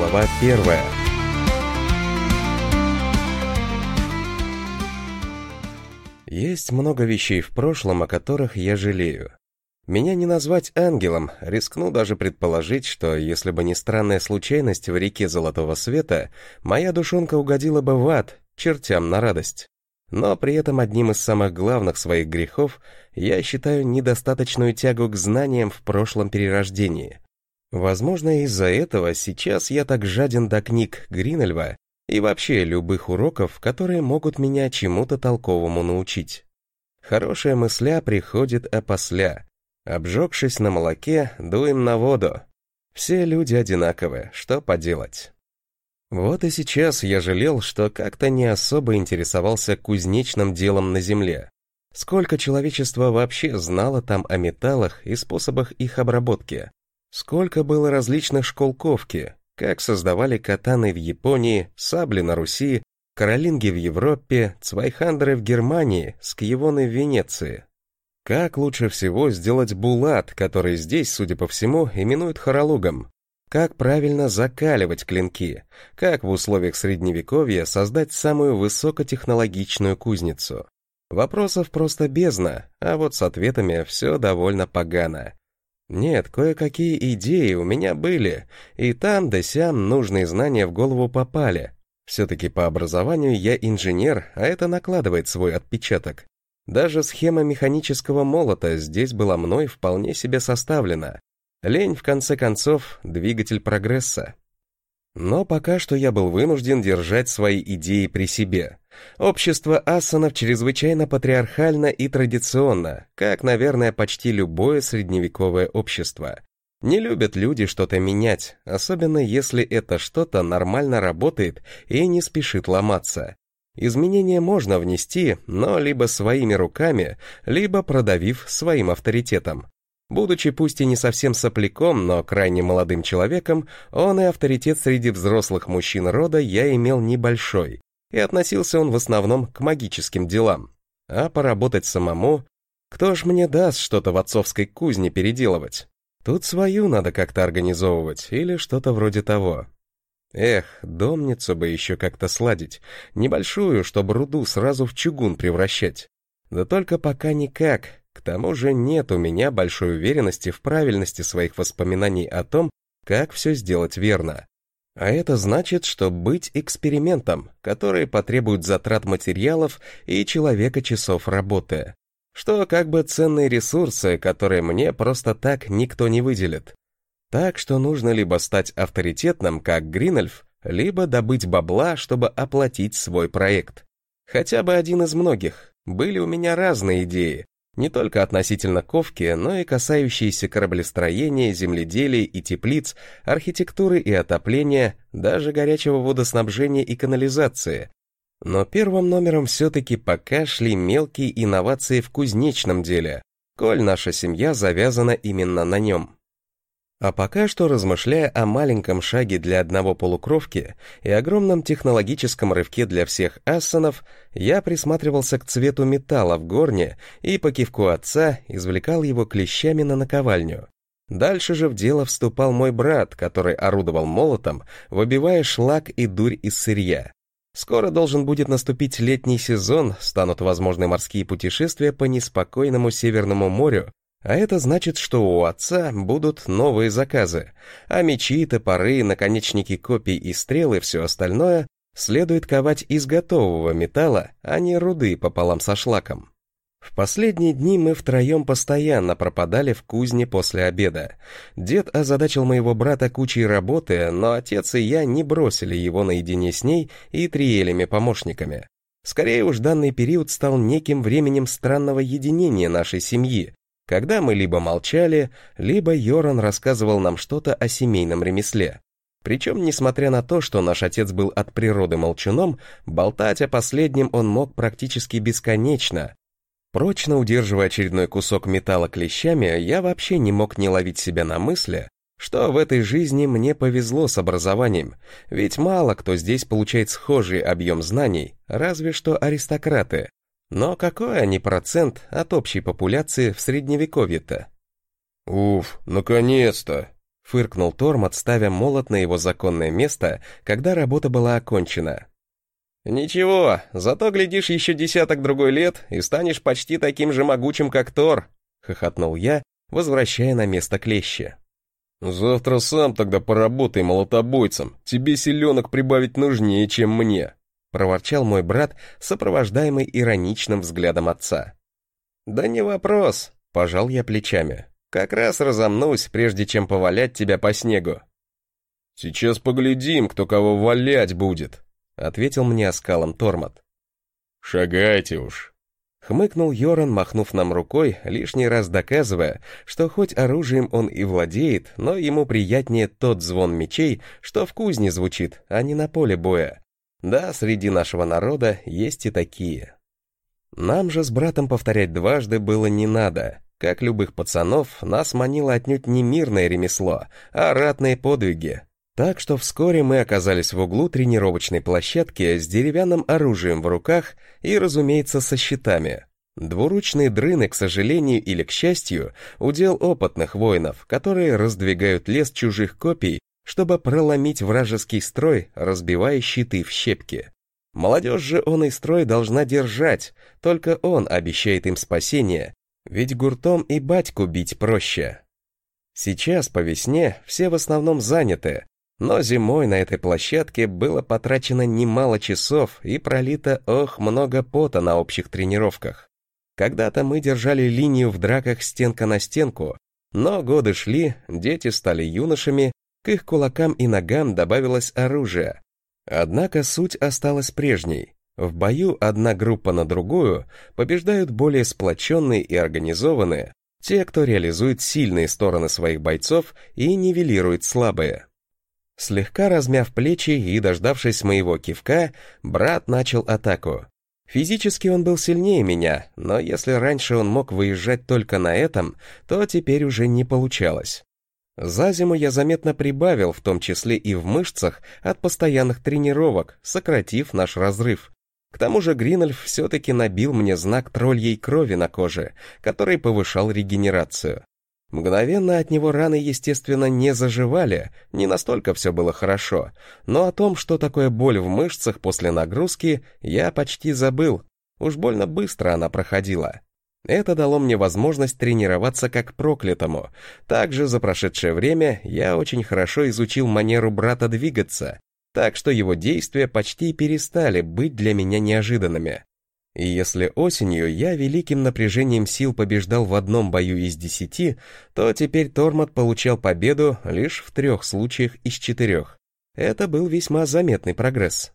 Глава 1. Есть много вещей в прошлом, о которых я жалею. Меня не назвать ангелом, рискну даже предположить, что если бы не странная случайность в реке Золотого Света, моя душонка угодила бы в ад, чертям на радость. Но при этом одним из самых главных своих грехов я считаю недостаточную тягу к знаниям в прошлом перерождении. Возможно, из-за этого сейчас я так жаден до книг Гринельва и вообще любых уроков, которые могут меня чему-то толковому научить. Хорошая мысля приходит опосля. Обжегшись на молоке, дуем на воду. Все люди одинаковы, что поделать. Вот и сейчас я жалел, что как-то не особо интересовался кузнечным делом на земле. Сколько человечества вообще знало там о металлах и способах их обработки? Сколько было различных школ ковки, как создавали катаны в Японии, сабли на Руси, каролинги в Европе, цвайхандеры в Германии, скьявоны в Венеции. Как лучше всего сделать булат, который здесь, судя по всему, именуют хоролугом? Как правильно закаливать клинки? Как в условиях средневековья создать самую высокотехнологичную кузницу? Вопросов просто бездна, а вот с ответами все довольно погано. Нет, кое-какие идеи у меня были, и там да сям нужные знания в голову попали. Все-таки по образованию я инженер, а это накладывает свой отпечаток. Даже схема механического молота здесь была мной вполне себе составлена. Лень, в конце концов, двигатель прогресса. Но пока что я был вынужден держать свои идеи при себе. Общество ассанов чрезвычайно патриархально и традиционно, как, наверное, почти любое средневековое общество. Не любят люди что-то менять, особенно если это что-то нормально работает и не спешит ломаться. Изменения можно внести, но либо своими руками, либо продавив своим авторитетом. Будучи пусть и не совсем сопляком, но крайне молодым человеком, он и авторитет среди взрослых мужчин рода я имел небольшой, и относился он в основном к магическим делам. А поработать самому, кто ж мне даст что-то в отцовской кузне переделывать? Тут свою надо как-то организовывать, или что-то вроде того. Эх, домницу бы еще как-то сладить, небольшую, чтобы руду сразу в чугун превращать. Да только пока никак. К тому же нет у меня большой уверенности в правильности своих воспоминаний о том, как все сделать верно. А это значит, что быть экспериментом, который потребует затрат материалов и человека часов работы. Что как бы ценные ресурсы, которые мне просто так никто не выделит. Так что нужно либо стать авторитетным, как Гринельв, либо добыть бабла, чтобы оплатить свой проект. Хотя бы один из многих. Были у меня разные идеи. Не только относительно ковки, но и касающиеся кораблестроения, земледелия и теплиц, архитектуры и отопления, даже горячего водоснабжения и канализации. Но первым номером все-таки пока шли мелкие инновации в кузнечном деле, коль наша семья завязана именно на нем. А пока что, размышляя о маленьком шаге для одного полукровки и огромном технологическом рывке для всех ассанов, я присматривался к цвету металла в горне и по кивку отца извлекал его клещами на наковальню. Дальше же в дело вступал мой брат, который орудовал молотом, выбивая шлак и дурь из сырья. Скоро должен будет наступить летний сезон, станут возможны морские путешествия по неспокойному Северному морю, а это значит, что у отца будут новые заказы, а мечи, топоры, наконечники копий и стрелы и все остальное следует ковать из готового металла, а не руды пополам со шлаком. В последние дни мы втроем постоянно пропадали в кузне после обеда. Дед озадачил моего брата кучей работы, но отец и я не бросили его наедине с ней и Триэлями-помощниками. Скорее уж данный период стал неким временем странного единения нашей семьи, когда мы либо молчали, либо Йоран рассказывал нам что-то о семейном ремесле. Причем, несмотря на то, что наш отец был от природы молчуном, болтать о последнем он мог практически бесконечно. Прочно удерживая очередной кусок металла клещами, я вообще не мог не ловить себя на мысли, что в этой жизни мне повезло с образованием, ведь мало кто здесь получает схожий объем знаний, разве что аристократы. Но какой они процент от общей популяции в средневековье-то? «Уф, наконец-то!» — фыркнул Тормот, ставя молот на его законное место, когда работа была окончена. «Ничего, зато глядишь еще десяток-другой лет и станешь почти таким же могучим, как Тор», — хохотнул я, возвращая на место клещи. «Завтра сам тогда поработай молотобойцем, тебе селенок прибавить нужнее, чем мне», — проворчал мой брат, сопровождаемый ироничным взглядом отца. «Да не вопрос», — пожал я плечами. «Как раз разомнусь, прежде чем повалять тебя по снегу». «Сейчас поглядим, кто кого валять будет», — ответил мне оскалом Тормот. «Шагайте уж», — хмыкнул Йоран, махнув нам рукой, лишний раз доказывая, что хоть оружием он и владеет, но ему приятнее тот звон мечей, что в кузне звучит, а не на поле боя. Да, среди нашего народа есть и такие. Нам же с братом повторять дважды было не надо. Как любых пацанов, нас манило отнюдь не мирное ремесло, а ратные подвиги. Так что вскоре мы оказались в углу тренировочной площадки с деревянным оружием в руках и, разумеется, со щитами. Двуручные дрыны, к сожалению или к счастью, удел опытных воинов, которые раздвигают лес чужих копий, чтобы проломить вражеский строй, разбивая щиты в щепки. Молодежь же он и строй должна держать, только он обещает им спасение, ведь гуртом и батьку бить проще. Сейчас по весне все в основном заняты, но зимой на этой площадке было потрачено немало часов и пролито много пота на общих тренировках. Когда-то мы держали линию в драках стенка на стенку, но годы шли, дети стали юношами, к их кулакам и ногам добавилось оружие. Однако суть осталась прежней. В бою одна группа на другую побеждают более сплоченные и организованные, те, кто реализует сильные стороны своих бойцов и нивелирует слабые. Слегка размяв плечи и дождавшись моего кивка, брат начал атаку. Физически он был сильнее меня, но если раньше он мог выезжать только на этом, то теперь уже не получалось. За зиму я заметно прибавил, в том числе и в мышцах, от постоянных тренировок, сократив наш разрыв. К тому же Гринольф все-таки набил мне знак тролльей крови на коже, который повышал регенерацию. Мгновенно от него раны, естественно, не заживали, не настолько все было хорошо, но о том, что такое боль в мышцах после нагрузки, я почти забыл, уж больно быстро она проходила. Это дало мне возможность тренироваться как проклятому. Также за прошедшее время я очень хорошо изучил манеру брата двигаться, так что его действия почти перестали быть для меня неожиданными. И если осенью я великим напряжением сил побеждал в одном бою из 10, то теперь Тормот получал победу лишь в 3 случаях из 4. Это был весьма заметный прогресс.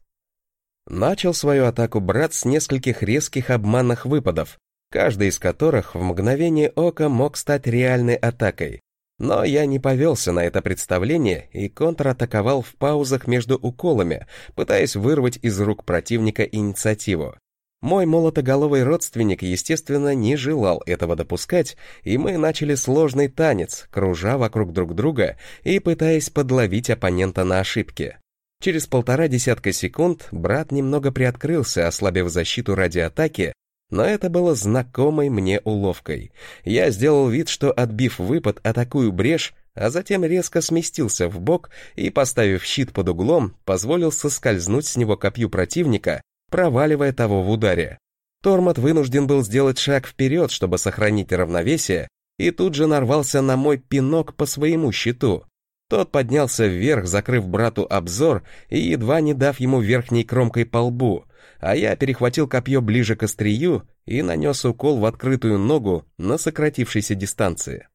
Начал свою атаку брат с нескольких резких обманных выпадов, каждый из которых в мгновение ока мог стать реальной атакой. Но я не повелся на это представление и контратаковал в паузах между уколами, пытаясь вырвать из рук противника инициативу. Мой молотоголовый родственник, естественно, не желал этого допускать, и мы начали сложный танец, кружа вокруг друг друга и пытаясь подловить оппонента на ошибки. Через 1,5 десятка секунд брат немного приоткрылся, ослабив защиту ради атаки, но это было знакомой мне уловкой. Я сделал вид, что, отбив выпад, атакую брешь, а затем резко сместился вбок и, поставив щит под углом, позволил соскользнуть с него копью противника, проваливая того в ударе. Тормот вынужден был сделать шаг вперед, чтобы сохранить равновесие, и тут же нарвался на мой пинок по своему щиту. Тот поднялся вверх, закрыв брату обзор и едва не дав ему верхней кромкой по лбу, а я перехватил копье ближе к острию и нанес укол в открытую ногу на сократившейся дистанции.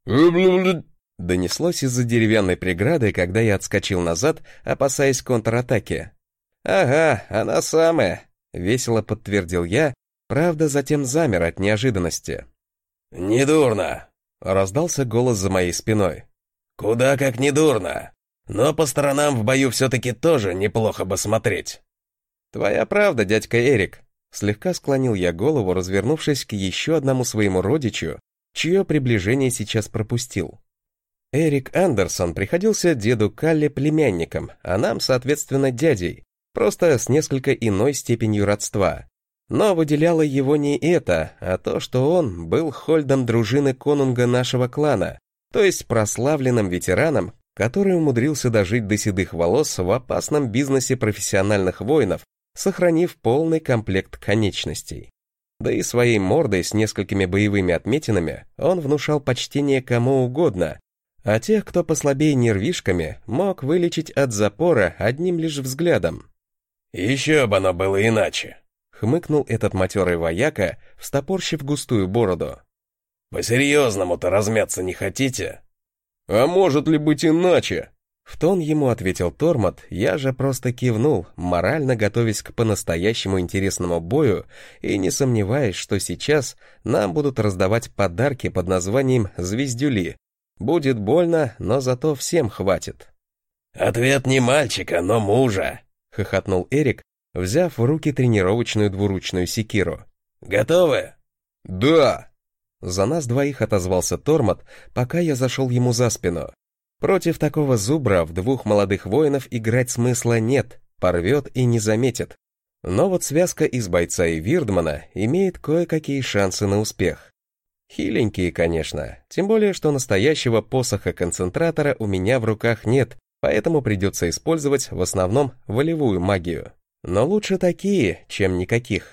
Донеслось из-за деревянной преграды, когда я отскочил назад, опасаясь контратаки. «Ага, она самая», — весело подтвердил я, правда, затем замер от неожиданности. «Недурно», — раздался голос за моей спиной. «Куда как недурно. Но по сторонам в бою все-таки тоже неплохо бы смотреть». «Твоя правда, дядька Эрик», — слегка склонил я голову, развернувшись к еще одному своему родичу, чье приближение сейчас пропустил. Эрик Андерсон приходился деду Калле племянником, а нам, соответственно, дядей, просто с несколько иной степенью родства. Но выделяло его не это, а то, что он был хольдом дружины конунга нашего клана, то есть прославленным ветераном, который умудрился дожить до седых волос в опасном бизнесе профессиональных воинов, сохранив полный комплект конечностей. Да и своей мордой с несколькими боевыми отметинами он внушал почтение кому угодно, а тех, кто послабее нервишками, мог вылечить от запора одним лишь взглядом. «Еще бы оно было иначе», — хмыкнул этот матерый вояка, встопорщив густую бороду. «По-серьезному-то размяться не хотите?» «А может ли быть иначе?» В тон ему ответил Тормот, я же просто кивнул, морально готовясь к по-настоящему интересному бою и не сомневаясь, что сейчас нам будут раздавать подарки под названием «Звездюли». Будет больно, но зато всем хватит. «Ответ не мальчика, но мужа», — хохотнул Эрик, взяв в руки тренировочную двуручную секиру. «Готовы?» «Да!» За нас двоих отозвался Тормот, пока я зашел ему за спину. Против такого зубра в двух молодых воинов играть смысла нет, порвет и не заметит. Но вот связка из бойца и Вирдмана имеет кое-какие шансы на успех. Хиленькие, конечно, тем более, что настоящего посоха-концентратора у меня в руках нет, поэтому придется использовать в основном волевую магию. Но лучше такие, чем никаких.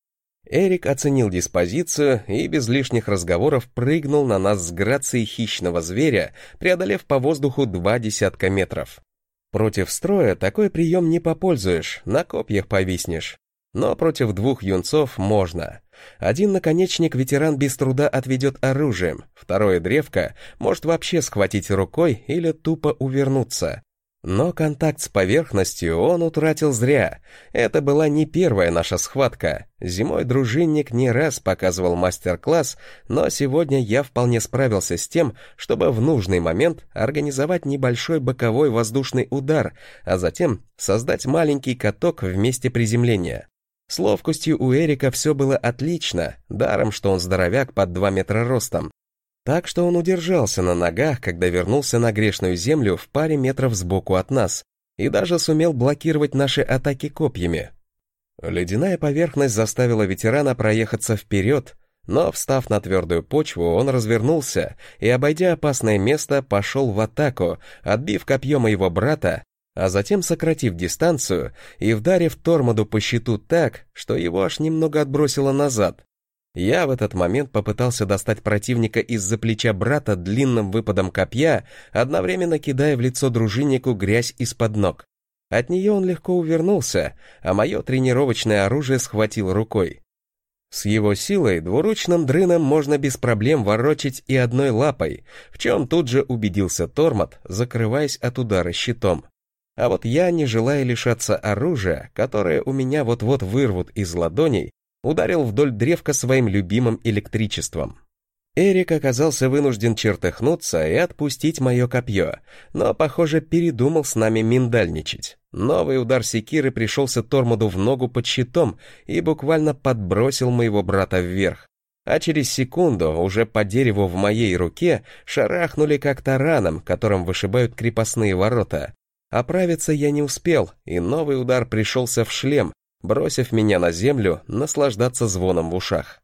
Эрик оценил диспозицию и без лишних разговоров прыгнул на нас с грацией хищного зверя, преодолев по воздуху 20 метров. Против строя такой прием не попользуешь, на копьях повиснешь. Но против двух юнцов можно. Один наконечник ветеран без труда отведет оружием, второе древко может вообще схватить рукой или тупо увернуться. Но контакт с поверхностью он утратил зря. Это была не первая наша схватка. Зимой дружинник не раз показывал мастер-класс, но сегодня я вполне справился с тем, чтобы в нужный момент организовать небольшой боковой воздушный удар, а затем создать маленький каток в месте приземления. С ловкостью у Эрика все было отлично, даром, что он здоровяк под 2 метра ростом. Так что он удержался на ногах, когда вернулся на грешную землю в паре метров сбоку от нас, и даже сумел блокировать наши атаки копьями. Ледяная поверхность заставила ветерана проехаться вперед, но, встав на твердую почву, он развернулся и, обойдя опасное место, пошел в атаку, отбив копье моего брата, а затем сократив дистанцию и вдарив Тормоду по щиту так, что его аж немного отбросило назад. Я в этот момент попытался достать противника из-за плеча брата длинным выпадом копья, одновременно кидая в лицо дружиннику грязь из-под ног. От нее он легко увернулся, а мое тренировочное оружие схватил рукой. С его силой двуручным дрыном можно без проблем ворочать и одной лапой, в чем тут же убедился Тормот, закрываясь от удара щитом. А вот я, не желая лишаться оружия, которое у меня вот-вот вырвут из ладоней, ударил вдоль древка своим любимым электричеством. Эрик оказался вынужден чертыхнуться и отпустить мое копье, но, похоже, передумал с нами миндальничать. Новый удар секиры пришелся Тормоду в ногу под щитом и буквально подбросил моего брата вверх. А через секунду уже по дереву в моей руке шарахнули как тараном, которым вышибают крепостные ворота. Оправиться я не успел, и новый удар пришелся в шлем, бросив меня на землю наслаждаться звоном в ушах.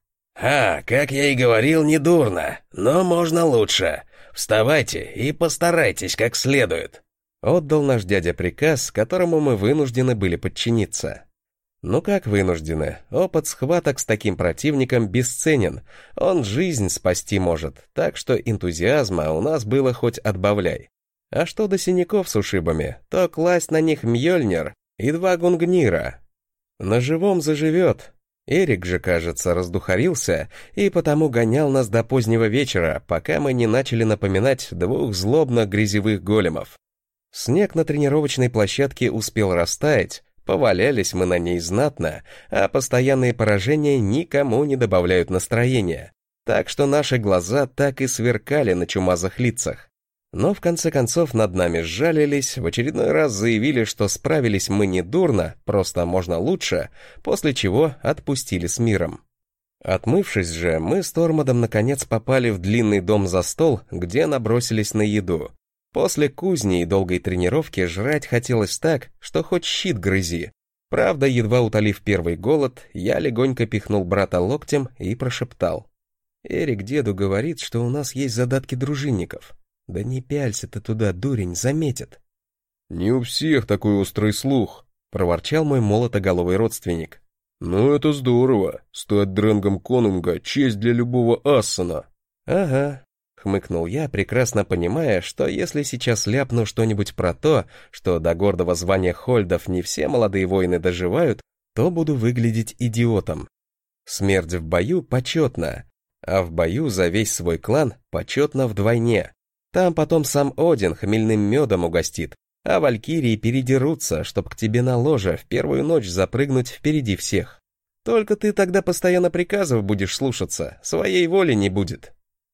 Как я и говорил, недурно, но можно лучше. Вставайте и постарайтесь как следует», — отдал наш дядя приказ, которому мы вынуждены были подчиниться. Ну как вынуждены? Опыт схваток с таким противником бесценен, он жизнь спасти может, так что энтузиазма у нас было хоть отбавляй. А что до синяков с ушибами, то класть на них Мьёльнир и 2 гунгнира. На живом заживет. Эрик же, кажется, раздухарился и потому гонял нас до позднего вечера, пока мы не начали напоминать 2 злобно-грязевых големов. Снег на тренировочной площадке успел растаять, повалялись мы на ней знатно, а постоянные поражения никому не добавляют настроения, так что наши глаза так и сверкали на чумазых лицах. Но в конце концов над нами сжалились, в очередной раз заявили, что справились мы недурно, просто можно лучше, после чего отпустили с миром. Отмывшись же, мы с Тормодом наконец попали в длинный дом за стол, где набросились на еду. После кузни и долгой тренировки жрать хотелось так, что хоть щит грызи. Правда, едва утолив первый голод, я легонько пихнул брата локтем и прошептал: Эрик деду говорит, что у нас есть задатки дружинников. Да не пялься ты туда, дурень, заметят. Не у всех такой острый слух, проворчал мой молотоголовый родственник. Но это здорово, стать дрэнгом конунга — честь для любого ассана. Ага, хмыкнул я, прекрасно понимая, что если сейчас ляпну что-нибудь про то, что до гордого звания Хольдов не все молодые воины доживают, то буду выглядеть идиотом. Смерть в бою почетна, а в бою за весь свой клан почетно вдвойне. Там потом сам Один хмельным медом угостит, а валькирии передерутся, чтоб к тебе на ложе в первую ночь запрыгнуть впереди всех. Только ты тогда постоянно приказов будешь слушаться, своей воли не будет.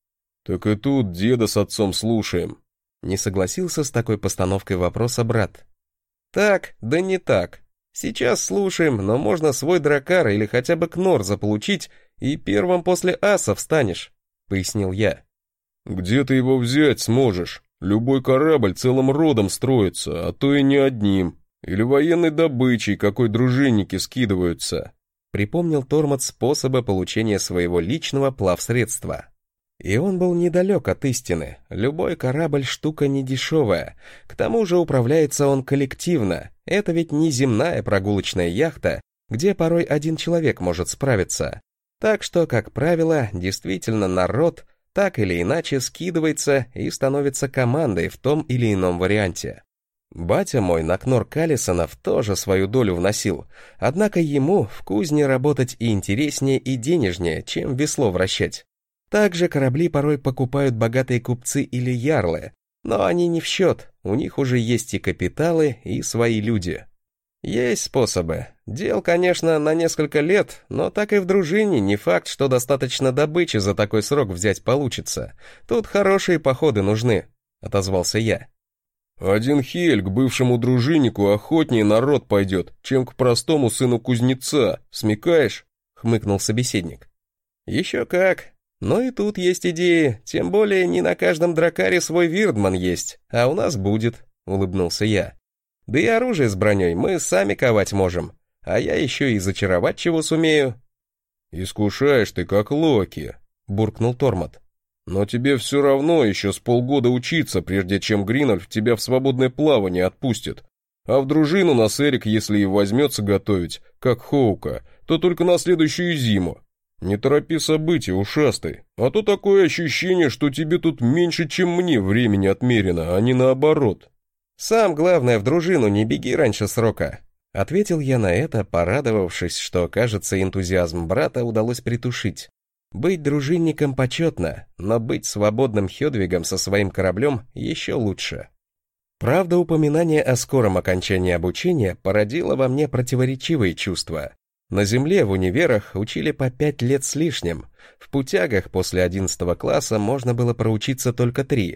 Так и тут деда с отцом слушаем. Не согласился с такой постановкой вопроса брат. Так, да не так. Сейчас слушаем, но можно свой дракар или хотя бы кнор заполучить, и первым после аса встанешь, пояснил я. Где ты его взять сможешь? Любой корабль целым родом строится, а то и не одним. Или военной добычей, какой дружинники скидываются. Припомнил Тормот способы получения своего личного плавсредства. И он был недалек от истины. Любой корабль штука недешевая. К тому же управляется он коллективно. Это ведь не земная прогулочная яхта, где порой один человек может справиться. Так что, как правило, действительно народ так или иначе скидывается и становится командой в том или ином варианте. Батя мой на кнор Калисонов тоже свою долю вносил, однако ему в кузне работать и интереснее, и денежнее, чем весло вращать. Также корабли порой покупают богатые купцы или ярлы, но они не в счет, у них уже есть и капиталы, и свои люди. Есть способы. Дел, конечно, на несколько лет, но так и в дружине не факт, что достаточно добычи за такой срок взять получится. Тут хорошие походы нужны, отозвался я. Один Хель к бывшему дружиннику охотнее народ пойдет, чем к простому сыну кузнеца, смекаешь? Хмыкнул собеседник. Еще как. Но и тут есть идеи, тем более не на каждом дракаре свой вирдман есть, а у нас будет, улыбнулся я. Да и оружие с броней мы сами ковать можем, а я еще и зачаровать чего сумею. Искушаешь ты как Локи, буркнул Тормот. Но тебе все равно еще с полгода учиться, прежде чем Гринольф тебя в свободное плавание отпустит. А в дружину нас Эрик, если и возьмется готовить, как Хоука, то только на следующую зиму. Не торопи события, ушастый, а то такое ощущение, что тебе тут меньше, чем мне времени отмерено, а не наоборот. «Сам, главное, в дружину не беги раньше срока», — ответил я на это, порадовавшись, что, кажется, энтузиазм брата удалось притушить. Быть дружинником почетно, но быть свободным Хёдвигом со своим кораблем еще лучше. Правда, упоминание о скором окончании обучения породило во мне противоречивые чувства. На земле в универах учили по 5 лет с лишним, в путягах после 11 класса можно было проучиться только 3.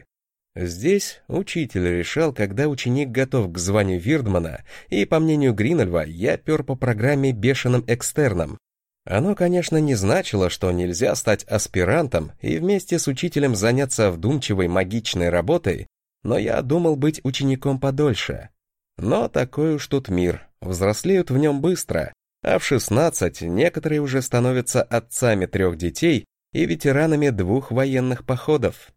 Здесь учитель решал, когда ученик готов к званию вирдмана, и, по мнению Гринольва, я пер по программе бешеным экстерном. Оно, конечно, не значило, что нельзя стать аспирантом и вместе с учителем заняться вдумчивой магичной работой, но я думал быть учеником подольше. Но такой уж тут мир, взрослеют в нем быстро, а в 16 некоторые уже становятся отцами 3 детей и ветеранами 2 военных походов.